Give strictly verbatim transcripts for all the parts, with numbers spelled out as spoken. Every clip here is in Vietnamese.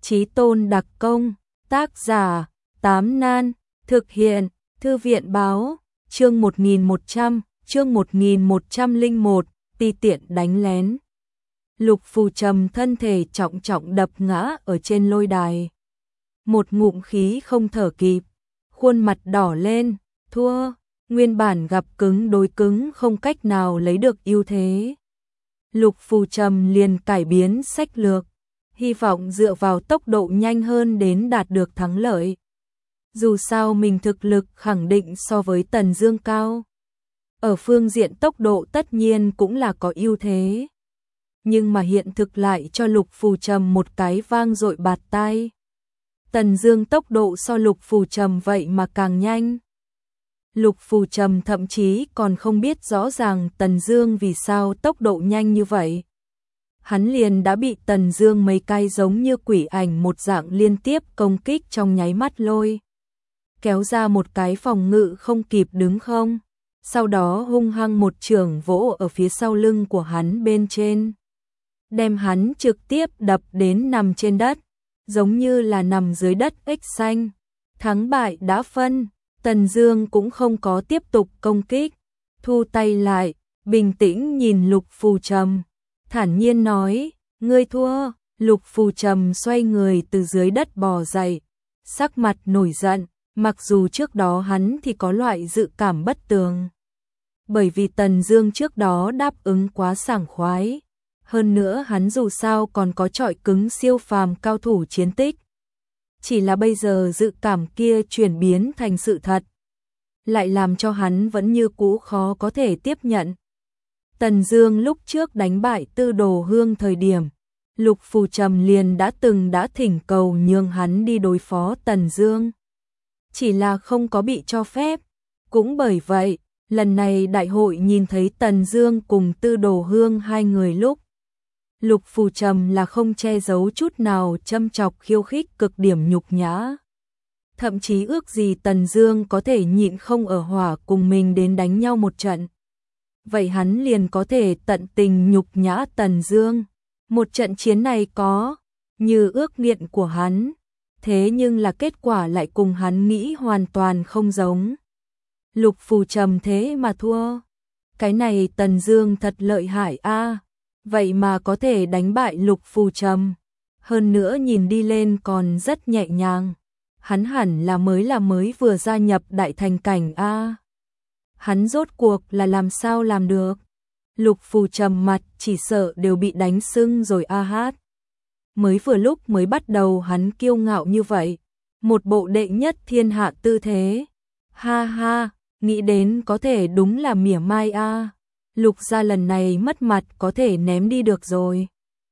Chí tôn đặc công, tác giả, Tám Nan, thực hiện, Thư viện báo, chương một nghìn một trăm, chương một nghìn một trăm lẻ một, ti tiện đánh lén. Lục Phù Trầm thân thể trọng trọng đập ngã ở trên lôi đài. Một ngụm khí không thở kịp, khuôn mặt đỏ lên, thua, nguyên bản gặp cứng đối cứng không cách nào lấy được ưu thế. Lục Phù Trầm liền cải biến sách lược, hy vọng dựa vào tốc độ nhanh hơn đến đạt được thắng lợi. Dù sao mình thực lực khẳng định so với Tần Dương cao. Ở phương diện tốc độ tất nhiên cũng là có ưu thế. Nhưng mà hiện thực lại cho Lục Phù Trầm một cái vang dội bạt tai. Tần Dương tốc độ so Lục Phù Trầm vậy mà càng nhanh. Lục Phù Trầm thậm chí còn không biết rõ ràng Tần Dương vì sao tốc độ nhanh như vậy. Hắn liền đã bị Tần Dương mấy cái giống như quỷ ảnh một dạng liên tiếp công kích trong nháy mắt lôi. Kéo ra một cái phòng ngự không kịp đứng không. Sau đó hung hăng một chưởng vỗ ở phía sau lưng của hắn bên trên. Đem hắn trực tiếp đập đến nằm trên đất. Giống như là nằm dưới đất ếch xanh. Thắng bại đã phân. Tần Dương cũng không có tiếp tục công kích. Thu tay lại, bình tĩnh nhìn Lục Phù Trầm. Thản nhiên nói, ngươi thua. Lục Phù Trầm xoay người từ dưới đất bò dậy. Sắc mặt nổi giận, mặc dù trước đó hắn thì có loại dự cảm bất tường. Bởi vì Tần Dương trước đó đáp ứng quá sảng khoái. Hơn nữa hắn dù sao còn có trọi cứng siêu phàm cao thủ chiến tích. Chỉ là bây giờ dự cảm kia chuyển biến thành sự thật. Lại làm cho hắn vẫn như cũ khó có thể tiếp nhận. Tần Dương lúc trước đánh bại Tư Đồ Hương thời điểm, Lục Phù Trầm liền đã từng đã thỉnh cầu nhường hắn đi đối phó Tần Dương. Chỉ là không có bị cho phép. Cũng bởi vậy, lần này đại hội nhìn thấy Tần Dương cùng Tư Đồ Hương hai người lúc, Lục Phù Trầm là không che giấu chút nào châm chọc khiêu khích cực điểm nhục nhã. Thậm chí ước gì Tần Dương có thể nhịn không ở hỏa cùng mình đến đánh nhau một trận. Vậy hắn liền có thể tận tình nhục nhã Tần Dương. Một trận chiến này có như ước nguyện của hắn, thế nhưng là kết quả lại cùng hắn nghĩ hoàn toàn không giống. Lục Phù Trầm thế mà thua. Cái này Tần Dương thật lợi hại a. Vậy mà có thể đánh bại Lục Phù Trầm. Hơn nữa nhìn đi lên còn rất nhẹ nhàng. Hắn hẳn là mới là mới vừa gia nhập đại thành cảnh a. Hắn rốt cuộc là làm sao làm được? Lục Phù Trầm mặt chỉ sợ đều bị đánh sưng rồi a hát. Mới vừa lúc mới bắt đầu hắn kiêu ngạo như vậy, một bộ đệ nhất thiên hạ tư thế. Ha ha, nghĩ đến có thể đúng là mỉa mai a. Lục gia lần này mất mặt có thể ném đi được rồi.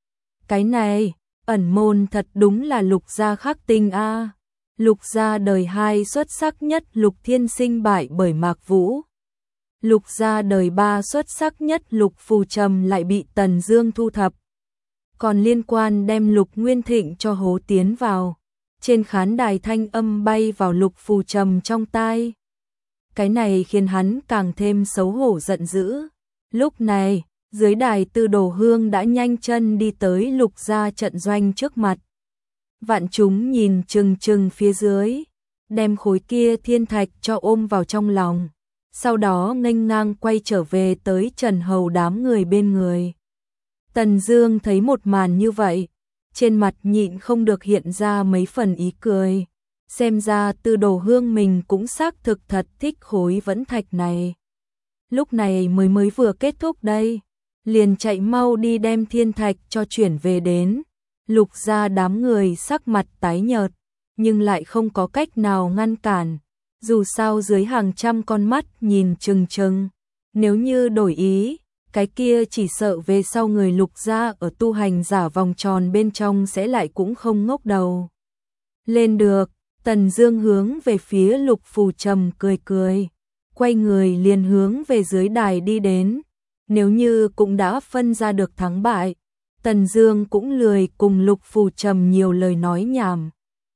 Cái này, ẩn môn thật đúng là Lục gia khắc tinh a. Lục gia đời hai xuất sắc nhất Lục Thiên Sinh bại bởi Mạc Vũ. Lục gia đời ba xuất sắc nhất Lục Phù Trầm lại bị Tần Dương thu thập. Còn liên quan đem Lục Nguyên Thịnh cho hố tiến vào. Trên khán đài thanh âm bay vào Lục Phù Trầm trong tai. Cái này khiến hắn càng thêm xấu hổ giận dữ. Lúc này, dưới đài Tư Đồ Hương đã nhanh chân đi tới Lục gia trận doanh trước mặt. Vạn chúng nhìn chừng chừng phía dưới, đem khối kia thiên thạch cho ôm vào trong lòng. Sau đó nghênh ngang quay trở về tới Trần Hầu đám người bên người. Tần Dương thấy một màn như vậy, trên mặt nhịn không được hiện ra mấy phần ý cười. Xem ra Tư Đồ Hương mình cũng xác thực thật thích khối vẫn thạch này. Lúc này mới mới vừa kết thúc đây, liền chạy mau đi đem thiên thạch cho chuyển về đến. Lục gia đám người sắc mặt tái nhợt, nhưng lại không có cách nào ngăn cản. Dù sao dưới hàng trăm con mắt nhìn chừng chừng, nếu như đổi ý, cái kia chỉ sợ về sau người Lục gia ở tu hành giả vòng tròn bên trong sẽ lại cũng không ngốc đầu. Lên được, Tần Dương hướng về phía Lục Phù Trầm cười cười, quay người liền hướng về dưới đài đi đến. Nếu như cũng đã phân ra được thắng bại, Tần Dương cũng lười cùng Lục Phù Trầm nhiều lời nói nhảm.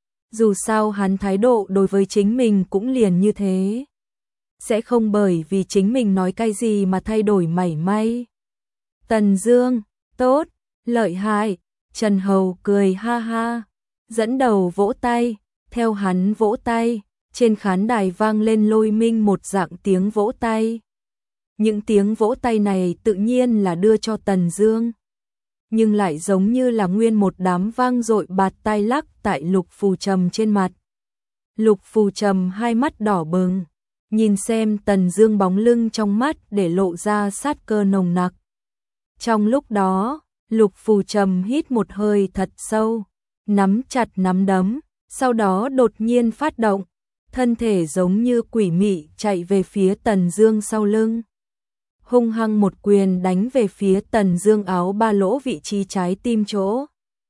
Dù sao hắn thái độ đối với chính mình cũng liền như thế. Sẽ không bởi vì chính mình nói cái gì mà thay đổi mảy may. Tần Dương, tốt, lợi hại, Trần Hầu cười ha ha. dẫn đầu vỗ tay, theo hắn vỗ tay, trên khán đài vang lên lôi minh một dạng tiếng vỗ tay. Những tiếng vỗ tay này tự nhiên là đưa cho Tần Dương, nhưng lại giống như là nguyên một đám vang dội bạt tai lắc tại Lục Phù Trầm trên mặt. Lục Phù Trầm hai mắt đỏ bừng, nhìn xem Tần Dương bóng lưng trong mắt để lộ ra sát cơ nồng nặc. Trong lúc đó, Lục Phù Trầm hít một hơi thật sâu, nắm chặt nắm đấm, sau đó đột nhiên phát động, thân thể giống như quỷ mị chạy về phía Tần Dương sau lưng. Hung hăng một quyền đánh về phía Tần Dương áo ba lỗ vị trí trái tim chỗ.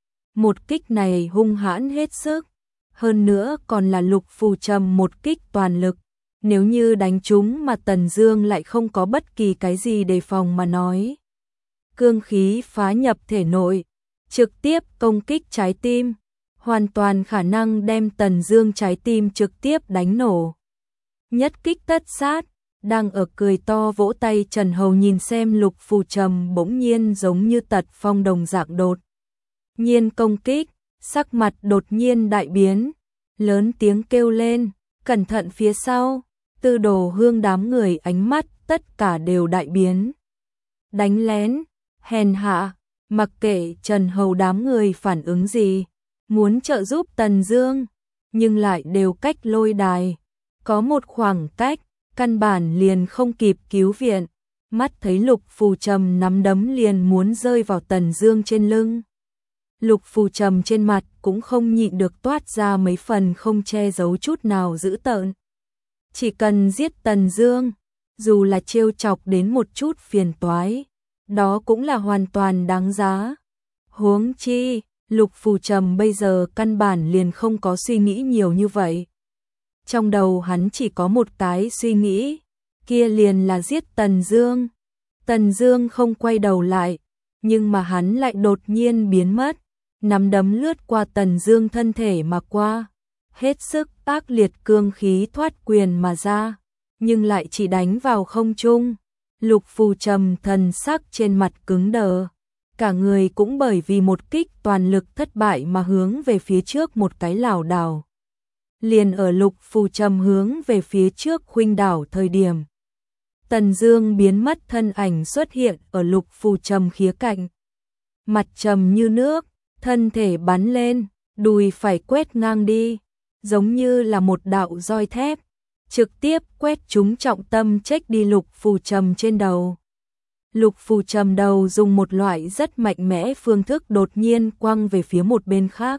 Một kích này hung hãn hết sức, hơn nữa còn là Lục Phù Trầm một kích toàn lực. Nếu như đánh trúng mà Tần Dương lại không có bất kỳ cái gì đề phòng mà nói, cương khí phá nhập thể nội, trực tiếp công kích trái tim, hoàn toàn khả năng đem Tần Dương trái tim trực tiếp đánh nổ. Nhất kích tất sát. Đang ở cười to vỗ tay Trần Hầu nhìn xem Lục Phù Trầm bỗng nhiên giống như tật phong đồng dạng đột nhiên công kích, sắc mặt đột nhiên đại biến, lớn tiếng kêu lên, cẩn thận phía sau. Tư Đồ Hương đám người ánh mắt tất cả đều đại biến. Đánh lén, hèn hạ, mặc kệ Trần Hầu đám người phản ứng gì, muốn trợ giúp Tần Dương, nhưng lại đều cách lôi đài, có một khoảng cách, căn bản liền không kịp cứu viện. Mắt thấy Lục Phù Trầm nắm đấm liền muốn rơi vào Tần Dương trên lưng. Lục Phù Trầm trên mặt cũng không nhịn được toát ra mấy phần không che giấu chút nào dữ tợn. Chỉ cần giết Tần Dương, dù là trêu chọc đến một chút phiền toái, đó cũng là hoàn toàn đáng giá. Huống chi, Lục Phù Trầm bây giờ căn bản liền không có suy nghĩ nhiều như vậy. Trong đầu hắn chỉ có một cái suy nghĩ, kia liền là giết Tần Dương. Tần Dương không quay đầu lại, nhưng mà hắn lại đột nhiên biến mất, nắm đấm lướt qua Tần Dương thân thể mà qua, hết sức ác liệt cương khí thoát quyền mà ra, nhưng lại chỉ đánh vào không trung. Lục Phù Trầm thần sắc trên mặt cứng đờ, cả người cũng bởi vì một kích toàn lực thất bại mà hướng về phía trước một cái lảo đảo. Liền ở Lục Phù Trầm hướng về phía trước khuynh đảo thời điểm, Tần Dương biến mất thân ảnh xuất hiện ở Lục Phù Trầm khía cạnh. Mặt trầm như nước, thân thể bắn lên, đùi phải quét ngang đi, giống như là một đạo roi thép, trực tiếp quét trúng trọng tâm chếch đi Lục Phù Trầm trên đầu. Lục Phù Trầm đầu dùng một loại rất mạnh mẽ phương thức đột nhiên quăng về phía một bên khác.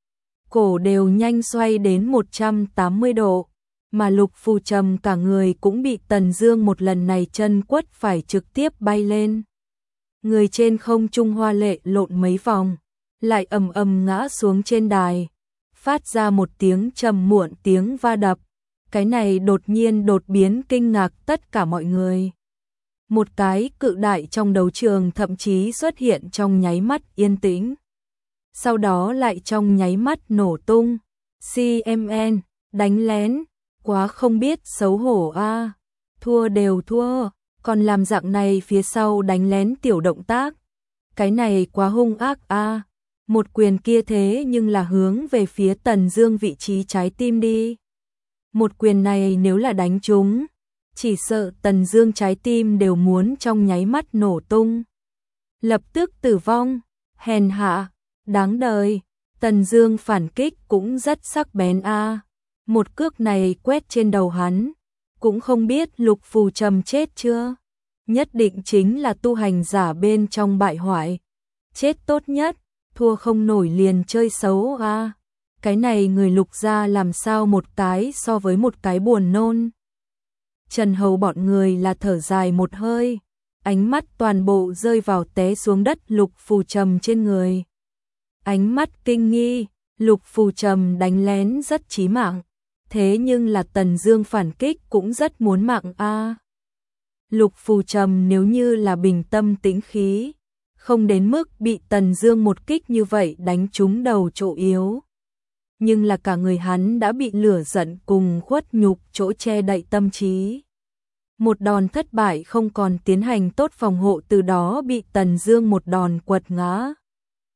Cổ đều nhanh xoay đến một trăm tám mươi độ, mà Lục Phù Trầm cả người cũng bị Tần Dương một lần này chân quất phải trực tiếp bay lên. Người trên không trung hoa lệ lộn mấy vòng, lại ầm ầm ngã xuống trên đài, phát ra một tiếng trầm muộn tiếng va đập. Cái này đột nhiên đột biến kinh ngạc tất cả mọi người. Một cái cự đại trong đấu trường thậm chí xuất hiện trong nháy mắt yên tĩnh, sau đó lại trong nháy mắt nổ tung. xê em en, đánh lén, quá không biết xấu hổ a, à. Thua đều thua, còn làm dạng này phía sau đánh lén tiểu động tác. Cái này quá hung ác a. À. Một quyền kia thế nhưng là hướng về phía Tần Dương vị trí trái tim đi. Một quyền này nếu là đánh trúng, chỉ sợ Tần Dương trái tim đều muốn trong nháy mắt nổ tung, lập tức tử vong. Hèn hạ, đáng đời. Tần Dương phản kích cũng rất sắc bén a. À. Một cước này quét trên đầu hắn, cũng không biết Lục Phù Trầm chết chưa. Nhất định chính là tu hành giả bên trong bại hoại, chết tốt nhất, thua không nổi liền chơi xấu a. À. Cái này người Lục gia làm sao một cái so với một cái buồn nôn. Trần Hầu bọn người là thở dài một hơi, ánh mắt toàn bộ rơi vào té xuống đất Lục Phù Trầm trên người. Ánh mắt kinh nghi, Lục Phù Trầm đánh lén rất chí mạng, thế nhưng là Tần Dương phản kích cũng rất muốn mạng a. À. Lục Phù Trầm nếu như là bình tâm tĩnh khí, không đến mức bị Tần Dương một kích như vậy đánh trúng đầu chỗ yếu. Nhưng là cả người hắn đã bị lửa giận cùng khuất nhục chỗ che đậy tâm trí. Một đòn thất bại không còn tiến hành tốt phòng hộ, từ đó bị Tần Dương một đòn quật ngã.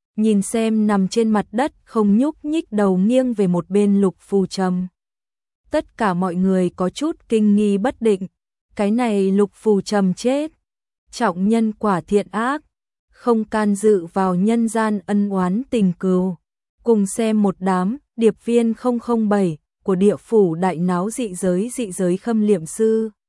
Nhìn xem nằm trên mặt đất không nhúc nhích đầu nghiêng về một bên Lục Phù Trầm. Tất cả mọi người có chút kinh nghi bất định, cái này Lục Phù Trầm chết, trọng nhân quả thiện ác, không can dự vào nhân gian ân oán tình cừu. Cùng xem một đám điệp viên không không bảy của địa phủ đại náo dị giới dị giới khâm liệm sư.